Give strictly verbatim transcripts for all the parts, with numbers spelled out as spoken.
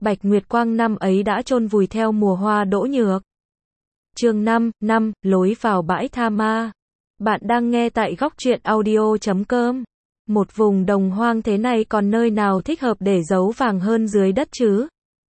Bạch Nguyệt Quang năm ấy đã chôn vùi theo mùa hoa đỗ nhược. Chương năm, năm, lối vào bãi tha ma. Bạn đang nghe tại góc truyện audio chấm com. Một vùng đồng hoang thế này còn nơi nào thích hợp để giấu vàng hơn dưới đất chứ?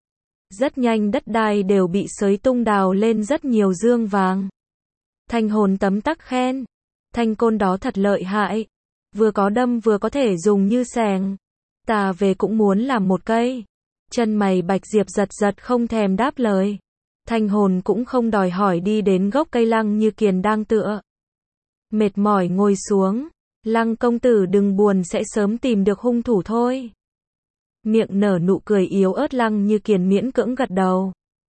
Rất nhanh đất đai đều bị xới tung đào lên rất nhiều dương vàng. Thanh hồn tấm tắc khen. Thanh côn đó thật lợi hại. Vừa có đâm vừa có thể dùng như xẻng. Ta về cũng muốn làm một cây. Chân mày Bạch Diệp giật giật không thèm đáp lời. Thanh hồn cũng không đòi hỏi đi đến gốc cây Lăng Như Kiền đang tựa. Mệt mỏi ngồi xuống. Lăng công tử đừng buồn, sẽ sớm tìm được hung thủ thôi. Miệng nở nụ cười yếu ớt, Lăng Như Kiền miễn cưỡng gật đầu.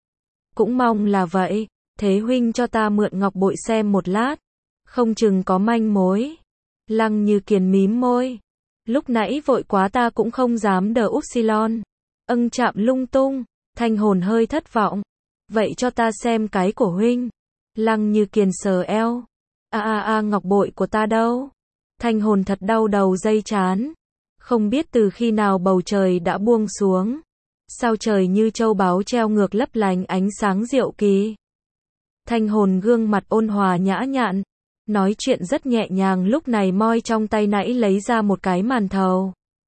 Cũng mong là vậy. Thế huynh cho ta mượn ngọc bội xem một lát. Không chừng có manh mối. Lăng Như Kiền mím môi. Lúc nãy vội quá ta cũng không dám đờ upsilon. Âng chạm lung tung. Thanh hồn hơi thất vọng. Vậy cho ta xem cái của huynh. Lăng Như Kiền sờ eo. A a a ngọc bội của ta đâu? Thanh hồn thật đau đầu dây chán. Không biết từ khi nào bầu trời đã buông xuống. Sao trời như châu báu treo ngược lấp lánh ánh sáng diệu kỳ. Thanh hồn gương mặt ôn hòa nhã nhặn. Nói chuyện rất nhẹ nhàng, lúc này moi trong tay nãy lấy ra một cái màn thầu.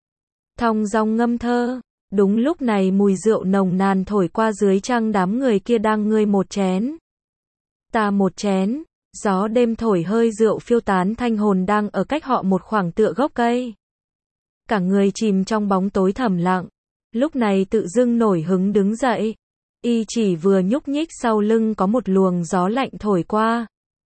Thong dong ngâm thơ. Đúng lúc này mùi rượu nồng nàn thổi qua, dưới trăng đám người kia đang ngơi một chén. Ta một chén. Gió đêm thổi hơi rượu phiêu tán, thanh hồn đang ở cách họ một khoảng tựa gốc cây. Cả người chìm trong bóng tối thầm lặng. Lúc này tự dưng nổi hứng đứng dậy. Y chỉ vừa nhúc nhích, sau lưng có một luồng gió lạnh thổi qua.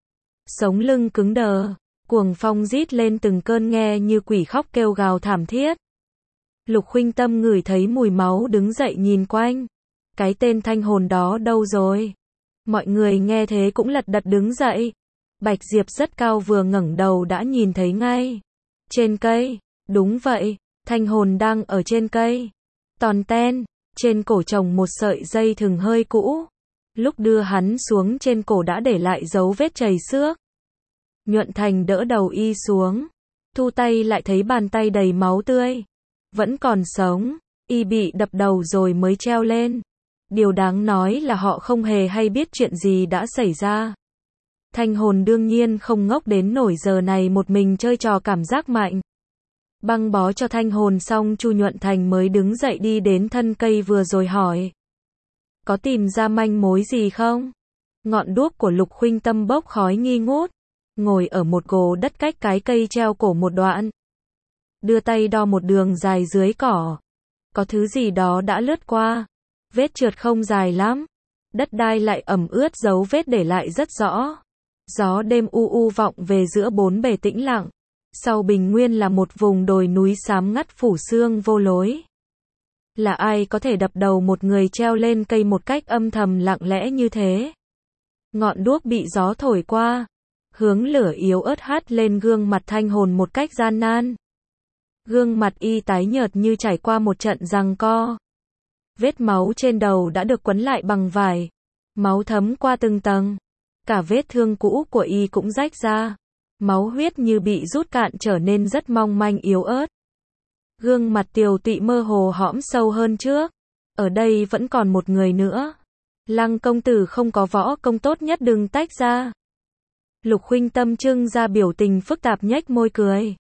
Sống lưng cứng đờ. Cuồng phong rít lên từng cơn, nghe như quỷ khóc kêu gào thảm thiết. Lục Khuynh Tâm ngửi thấy mùi máu đứng dậy nhìn quanh. Cái tên thanh hồn đó đâu rồi? Mọi người nghe thế cũng lật đật đứng dậy. Bạch Diệp rất cao, vừa ngẩng đầu đã nhìn thấy ngay. Trên cây, đúng vậy, thanh hồn đang ở trên cây. Tòn ten, trên cổ trồng một sợi dây thừng hơi cũ. Lúc đưa hắn xuống, trên cổ đã để lại dấu vết chảy xước. Nhuận Thành đỡ đầu y xuống. Thu tay lại thấy bàn tay đầy máu tươi. Vẫn còn sống, y bị đập đầu rồi mới treo lên. Điều đáng nói là họ không hề hay biết chuyện gì đã xảy ra. Thanh hồn đương nhiên không ngốc đến nổi giờ này một mình chơi trò cảm giác mạnh. Băng bó cho thanh hồn xong, Chu Nhuận Thành mới đứng dậy đi đến thân cây vừa rồi hỏi. Có tìm ra manh mối gì không? Ngọn đuốc của Lục Khuynh Tâm bốc khói nghi ngút. Ngồi ở một gồ đất cách cái cây treo cổ một đoạn. Đưa tay đo một đường dài dưới cỏ. Có thứ gì đó đã lướt qua. Vết trượt không dài lắm. Đất đai lại ẩm ướt, dấu vết để lại rất rõ. Gió đêm u u vọng về giữa bốn bề tĩnh lặng. Sau bình nguyên là một vùng đồi núi xám ngắt phủ sương vô lối. Là ai có thể đập đầu một người treo lên cây một cách âm thầm lặng lẽ như thế? Ngọn đuốc bị gió thổi qua. Hướng lửa yếu ớt hắt lên gương mặt thanh hồn một cách gian nan. Gương mặt y tái nhợt như trải qua một trận giằng co. Vết máu trên đầu đã được quấn lại bằng vải. Máu thấm qua từng tầng. Cả vết thương cũ của y cũng rách ra. Máu huyết như bị rút cạn, trở nên rất mong manh yếu ớt. Gương mặt tiều tụy mơ hồ hõm sâu hơn trước. Ở đây vẫn còn một người nữa. Lăng công tử không có võ công tốt nhất, đừng tách ra. Lục Khuynh Tâm trưng ra biểu tình phức tạp, nhếch môi cười.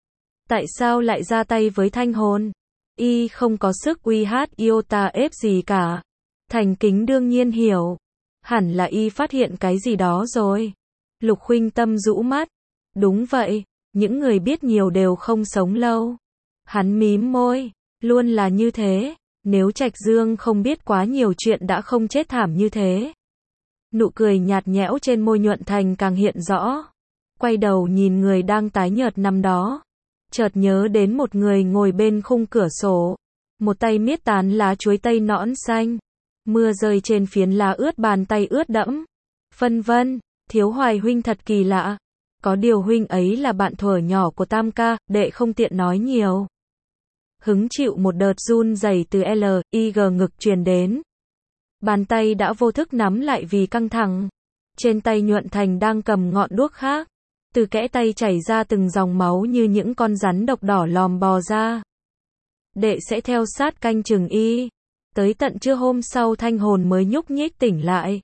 Tại sao lại ra tay với thanh hồn? Y không có sức uy hát iota ép gì cả. Thành Kính đương nhiên hiểu. Hẳn là y phát hiện cái gì đó rồi. Lục Khuynh Tâm rũ mắt. Đúng vậy, những người biết nhiều đều không sống lâu. Hắn mím môi. Luôn là như thế. Nếu Trạch Dương không biết quá nhiều chuyện đã không chết thảm như thế. Nụ cười nhạt nhẽo trên môi Nhuận Thành càng hiện rõ. Quay đầu nhìn người đang tái nhợt nằm đó. Chợt nhớ đến một người ngồi bên khung cửa sổ. Một tay miết tán lá chuối tây nõn xanh. Mưa rơi trên phiến lá ướt, bàn tay ướt đẫm. Phân vân, Thiếu Hoài huynh thật kỳ lạ. Có điều huynh ấy là bạn thuở nhỏ của Tam ca, đệ không tiện nói nhiều. Hứng chịu một đợt run rẩy từ L, I G ngực truyền đến. Bàn tay đã vô thức nắm lại vì căng thẳng. Trên tay Nhuận Thành đang cầm ngọn đuốc khác. Từ kẽ tay chảy ra từng dòng máu như những con rắn độc đỏ lòm bò ra. Đệ sẽ theo sát canh chừng y. Tới tận trưa hôm sau Thanh Hồn mới nhúc nhích tỉnh lại.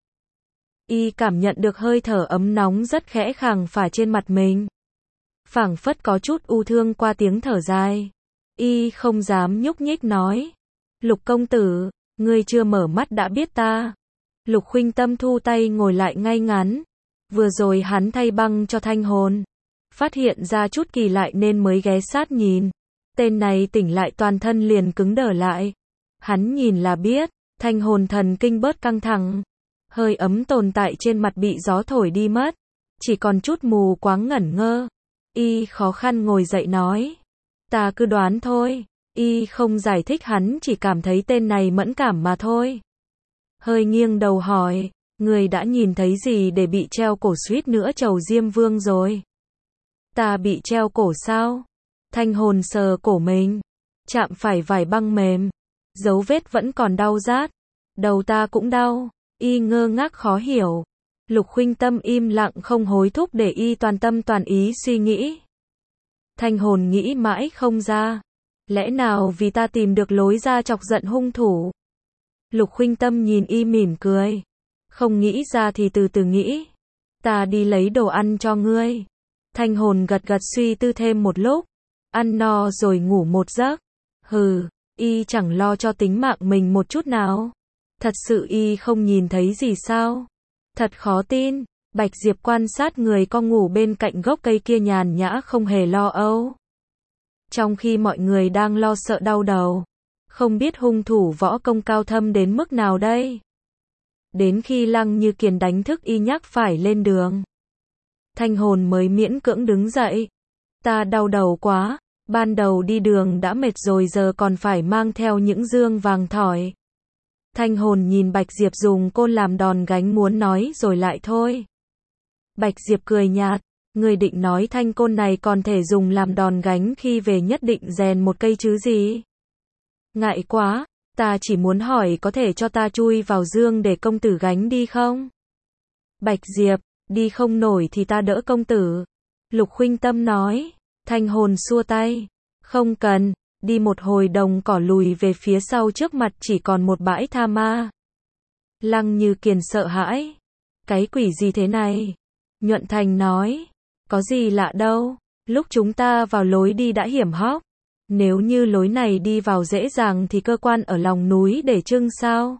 Y cảm nhận được hơi thở ấm nóng rất khẽ khàng phả trên mặt mình. Phảng phất có chút u thương qua tiếng thở dài. Y không dám nhúc nhích nói. Lục công tử, ngươi chưa mở mắt đã biết ta. Lục Khuynh Tâm thu tay ngồi lại ngay ngắn. Vừa rồi hắn thay băng cho Thanh Hồn. Phát hiện ra chút kỳ lạ nên mới ghé sát nhìn. Tên này tỉnh lại toàn thân liền cứng đờ lại. Hắn nhìn là biết, Thanh Hồn thần kinh bớt căng thẳng. Hơi ấm tồn tại trên mặt bị gió thổi đi mất. Chỉ còn chút mù quáng ngẩn ngơ. Y khó khăn ngồi dậy nói. Ta cứ đoán thôi. Y không giải thích, hắn chỉ cảm thấy tên này mẫn cảm mà thôi. Hơi nghiêng đầu hỏi. Người đã nhìn thấy gì để bị treo cổ suýt nữa trầu Diêm Vương rồi? Ta bị treo cổ sao? Thanh Hồn sờ cổ mình. Chạm phải vải băng mềm. Dấu vết vẫn còn đau rát. Đầu ta cũng đau. Y ngơ ngác khó hiểu. Lục Khuynh Tâm im lặng không hối thúc để y toàn tâm toàn ý suy nghĩ. Thanh Hồn nghĩ mãi không ra. Lẽ nào vì ta tìm được lối ra chọc giận hung thủ? Lục Khuynh Tâm nhìn y mỉm cười. Không nghĩ ra thì từ từ nghĩ. Ta đi lấy đồ ăn cho ngươi. Thanh Hồn gật gật suy tư thêm một lúc. Ăn no rồi ngủ một giấc. Hừ, y chẳng lo cho tính mạng mình một chút nào. Thật sự y không nhìn thấy gì sao? Thật khó tin. Bạch Diệp quan sát người con ngủ bên cạnh gốc cây kia nhàn nhã không hề lo âu. Trong khi mọi người đang lo sợ đau đầu. Không biết hung thủ võ công cao thâm đến mức nào đây? Đến khi Lăng Như Kiền đánh thức y nhắc phải lên đường. Thanh Hồn mới miễn cưỡng đứng dậy. Ta đau đầu quá. Ban đầu đi đường đã mệt rồi giờ còn phải mang theo những dương vàng thỏi. Thanh Hồn nhìn Bạch Diệp dùng côn làm đòn gánh muốn nói rồi lại thôi. Bạch Diệp cười nhạt. Người định nói thanh côn này còn thể dùng làm đòn gánh khi về nhất định rèn một cây chứ gì? Ngại quá, ta chỉ muốn hỏi có thể cho ta chui vào dương để công tử gánh đi không? Bạch Diệp, đi không nổi thì ta đỡ công tử. Lục Khuynh Tâm nói. Thanh Hồn xua tay. Không cần, đi một hồi đồng cỏ lùi về phía sau trước mặt chỉ còn một bãi tha ma. Lăng Như Kiền sợ hãi. Cái quỷ gì thế này? Nhuận Thành nói. Có gì lạ đâu, lúc chúng ta vào lối đi đã hiểm hóc. Nếu như lối này đi vào dễ dàng thì cơ quan ở lòng núi để trưng sao?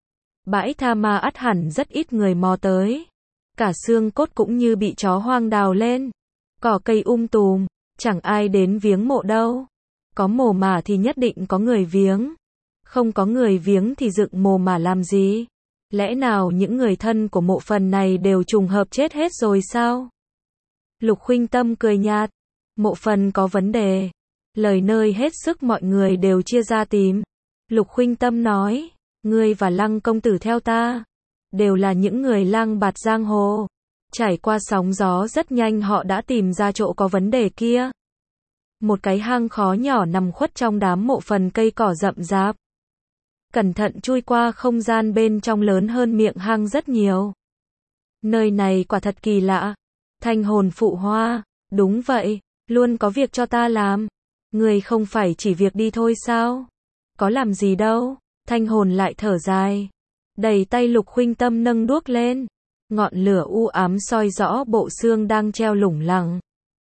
Bãi tha ma ắt hẳn rất ít người mò tới. Cả xương cốt cũng như bị chó hoang đào lên. Cỏ cây um tùm, chẳng ai đến viếng mộ đâu. Có mồ mả thì nhất định có người viếng. Không có người viếng thì dựng mồ mả làm gì? Lẽ nào những người thân của mộ phần này đều trùng hợp chết hết rồi sao? Lục Khuynh Tâm cười nhạt. Mộ phần có vấn đề. Lời nơi hết sức mọi người đều chia ra tìm. Lục Khuynh Tâm nói. Ngươi và Lăng công tử theo ta. Đều là những người lang bạt giang hồ. Trải qua sóng gió rất nhanh họ đã tìm ra chỗ có vấn đề kia. Một cái hang khó nhỏ nằm khuất trong đám mộ phần cây cỏ rậm rạp. Cẩn thận chui qua không gian bên trong lớn hơn miệng hang rất nhiều. Nơi này quả thật kỳ lạ. Thanh Hồn phụ hoa. Đúng vậy, luôn có việc cho ta làm. Người không phải chỉ việc đi thôi sao? Có làm gì đâu. Thanh Hồn lại thở dài. Đẩy tay Lục Khuynh Tâm nâng đuốc lên. Ngọn lửa u ám soi rõ bộ xương đang treo lủng lẳng.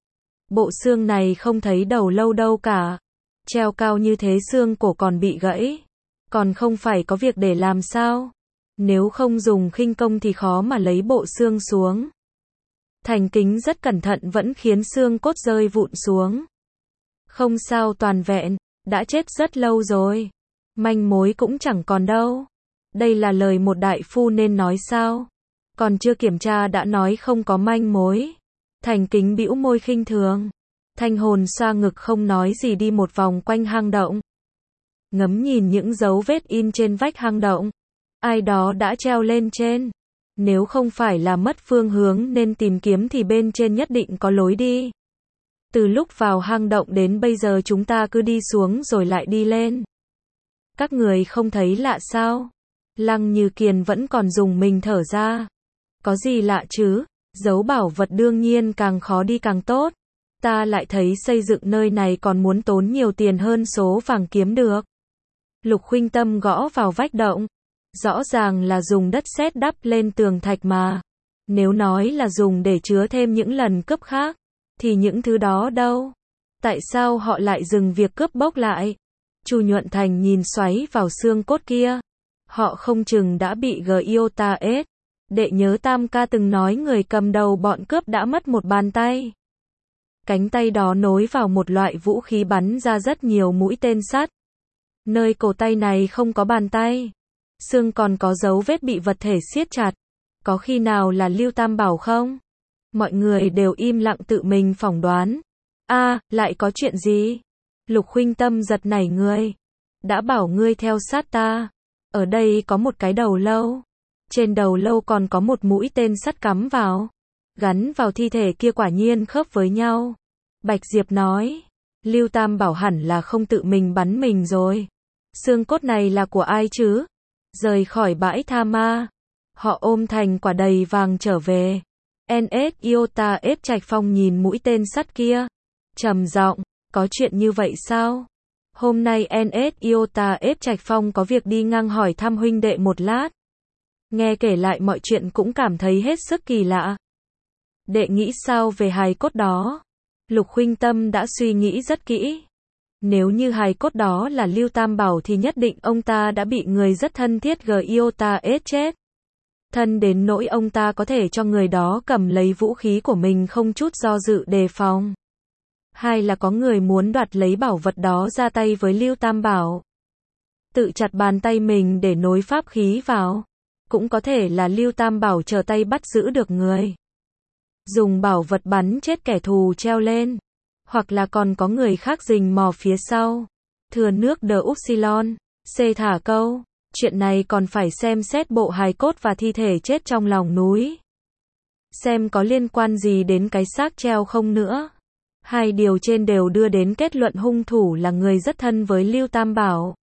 Bộ xương này không thấy đầu lâu đâu cả. Treo cao như thế xương cổ còn bị gãy. Còn không phải có việc để làm sao? Nếu không dùng khinh công thì khó mà lấy bộ xương xuống. Thành Kính rất cẩn thận vẫn khiến xương cốt rơi vụn xuống. Không sao toàn vẹn, đã chết rất lâu rồi. Manh mối cũng chẳng còn đâu. Đây là lời một đại phu nên nói sao? Còn chưa kiểm tra đã nói không có manh mối. Thành Kính bĩu môi khinh thường. Thanh Hồn xoa ngực không nói gì đi một vòng quanh hang động. Ngắm nhìn những dấu vết in trên vách hang động. Ai đó đã treo lên trên. Nếu không phải là mất phương hướng nên tìm kiếm thì bên trên nhất định có lối đi. Từ lúc vào hang động đến bây giờ chúng ta cứ đi xuống rồi lại đi lên. Các người không thấy lạ sao? Lăng Như Kiền vẫn còn dùng mình thở ra. Có gì lạ chứ? Giấu bảo vật đương nhiên càng khó đi càng tốt. Ta lại thấy xây dựng nơi này còn muốn tốn nhiều tiền hơn số vàng kiếm được. Lục Khuynh Tâm gõ vào vách động. Rõ ràng là dùng đất sét đắp lên tường thạch mà. Nếu nói là dùng để chứa thêm những lần cướp khác, thì những thứ đó đâu? Tại sao họ lại dừng việc cướp bóc lại? Chu Nhuận Thành nhìn xoáy vào xương cốt kia. Họ không chừng đã bị Giota ết. Đệ nhớ Tam ca từng nói người cầm đầu bọn cướp đã mất một bàn tay. Cánh tay đó nối vào một loại vũ khí bắn ra rất nhiều mũi tên sắt. Nơi cổ tay này không có bàn tay. Xương còn có dấu vết bị vật thể siết chặt. Có khi nào là Lưu Tam Bảo không? Mọi người đều im lặng tự mình phỏng đoán. A, à, lại có chuyện gì? Lục Khuynh Tâm giật nảy người. Đã bảo ngươi theo sát ta. Ở đây có một cái đầu lâu. Trên đầu lâu còn có một mũi tên sắt cắm vào. Gắn vào thi thể kia quả nhiên khớp với nhau. Bạch Diệp nói. Lưu Tam Bảo hẳn là không tự mình bắn mình rồi. Xương cốt này là của ai chứ? Rời khỏi bãi tha ma. Họ ôm thành quả đầy vàng trở về. en ét Iota ép Trạch Phong nhìn mũi tên sắt kia. Trầm giọng, có chuyện như vậy sao? Hôm nay en ét Iota ép Trạch Phong có việc đi ngang hỏi thăm huynh đệ một lát. Nghe kể lại mọi chuyện cũng cảm thấy hết sức kỳ lạ. Đệ nghĩ sao về hài cốt đó? Lục Khuynh Tâm đã suy nghĩ rất kỹ. Nếu như hài cốt đó là Lưu Tam Bảo thì nhất định ông ta đã bị người rất thân thiết Giota ết chết. Thân đến nỗi ông ta có thể cho người đó cầm lấy vũ khí của mình không chút do dự đề phòng. Hay là có người muốn đoạt lấy bảo vật đó ra tay với Lưu Tam Bảo. Tự chặt bàn tay mình để nối pháp khí vào. Cũng có thể là Lưu Tam Bảo chờ tay bắt giữ được người. Dùng bảo vật bắn chết kẻ thù treo lên. Hoặc là còn có người khác rình mò phía sau. Thừa nước đờ Upsilon. C thả câu. Chuyện này còn phải xem xét bộ hài cốt và thi thể chết trong lòng núi. Xem có liên quan gì đến cái xác treo không nữa. Hai điều trên đều đưa đến kết luận hung thủ là người rất thân với Lưu Tam Bảo.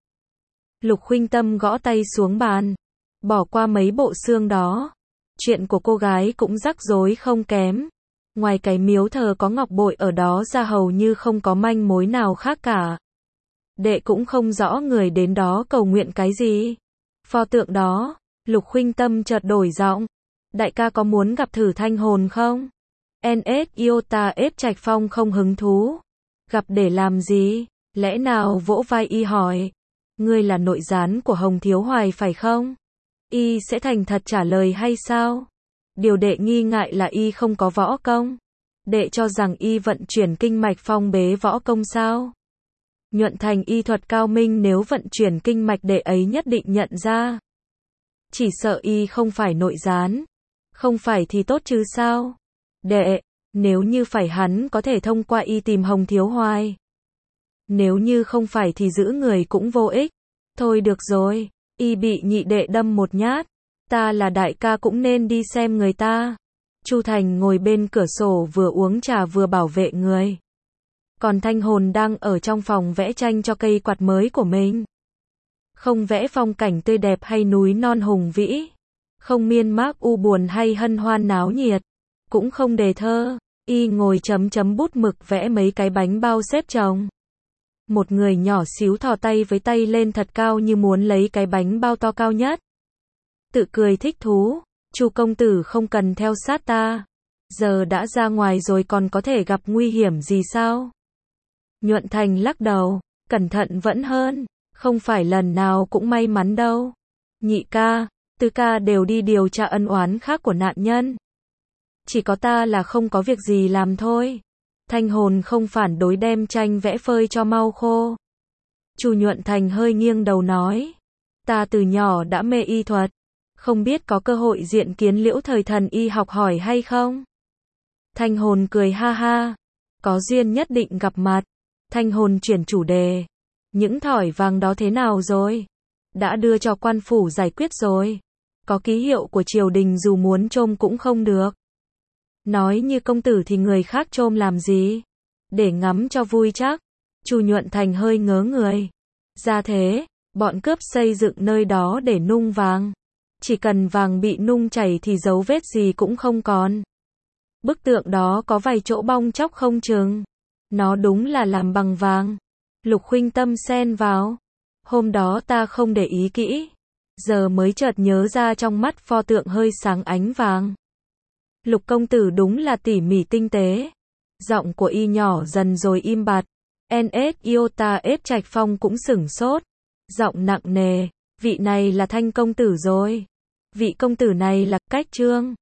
Lục Khuynh Tâm gõ tay xuống bàn. Bỏ qua mấy bộ xương đó. Chuyện của cô gái cũng rắc rối không kém. Ngoài cái miếu thờ có ngọc bội ở đó ra hầu như không có manh mối nào khác cả. Đệ cũng không rõ người đến đó cầu nguyện cái gì. Pho tượng đó, Lục Khuynh Tâm chợt đổi giọng. Đại ca có muốn gặp thử thanh hồn không? en ét Iota ép Trạch Phong không hứng thú. Gặp để làm gì? Lẽ nào vỗ vai y hỏi. Ngươi là nội gián của Hồng Thiếu Hoài phải không? Y sẽ thành thật trả lời hay sao? Điều đệ nghi ngại là y không có võ công. Đệ cho rằng y vận chuyển kinh mạch phong bế võ công sao? Nhuận Thành y thuật cao minh, nếu vận chuyển kinh mạch đệ ấy nhất định nhận ra. Chỉ sợ y không phải nội gián. Không phải thì tốt chứ sao? Đệ, nếu như phải hắn có thể thông qua y tìm Hồng Thiếu Hoài. Nếu như không phải thì giữ người cũng vô ích. Thôi được rồi, y bị nhị đệ đâm một nhát. Ta là đại ca cũng nên đi xem người ta. Chu Thành ngồi bên cửa sổ vừa uống trà vừa bảo vệ người. Còn Thanh Hồn đang ở trong phòng vẽ tranh cho cây quạt mới của mình. Không vẽ phong cảnh tươi đẹp hay núi non hùng vĩ. Không miên mác u buồn hay hân hoan náo nhiệt. Cũng không đề thơ. Y ngồi chấm chấm bút mực vẽ mấy cái bánh bao xếp chồng. Một người nhỏ xíu thò tay với tay lên thật cao như muốn lấy cái bánh bao to cao nhất. Tự cười thích thú. Chu công tử không cần theo sát ta. Giờ đã ra ngoài rồi còn có thể gặp nguy hiểm gì sao? Nhuận Thành lắc đầu. Cẩn thận vẫn hơn. Không phải lần nào cũng may mắn đâu. Nhị ca, tứ ca đều đi điều tra ân oán khác của nạn nhân. Chỉ có ta là không có việc gì làm thôi. Thanh Hồn không phản đối đem tranh vẽ phơi cho mau khô. Chu Nhuận Thành hơi nghiêng đầu nói. Ta từ nhỏ đã mê y thuật. Không biết có cơ hội diện kiến Liễu Thời Thần y học hỏi hay không? Thanh Hồn cười ha ha. Có duyên nhất định gặp mặt. Thanh Hồn chuyển chủ đề. Những thỏi vàng đó thế nào rồi? Đã đưa cho quan phủ giải quyết rồi. Có ký hiệu của triều đình dù muốn trôm cũng không được. Nói như công tử thì người khác trôm làm gì? Để ngắm cho vui chắc. Chu Nhuận Thành hơi ngớ người. Ra thế, bọn cướp xây dựng nơi đó để nung vàng. Chỉ cần vàng bị nung chảy thì dấu vết gì cũng không còn. Bức tượng đó có vài chỗ bong tróc không chừng. Nó đúng là làm bằng vàng. Lục Khuynh Tâm xen vào. Hôm đó ta không để ý kỹ. Giờ mới chợt nhớ ra trong mắt pho tượng hơi sáng ánh vàng. Lục công tử đúng là tỉ mỉ tinh tế. Giọng của y nhỏ dần rồi im bặt. en ét Iota ép Trạch Phong cũng sửng sốt. Giọng nặng nề, vị này là Thanh công tử rồi. Vị công tử này là Cách Trương.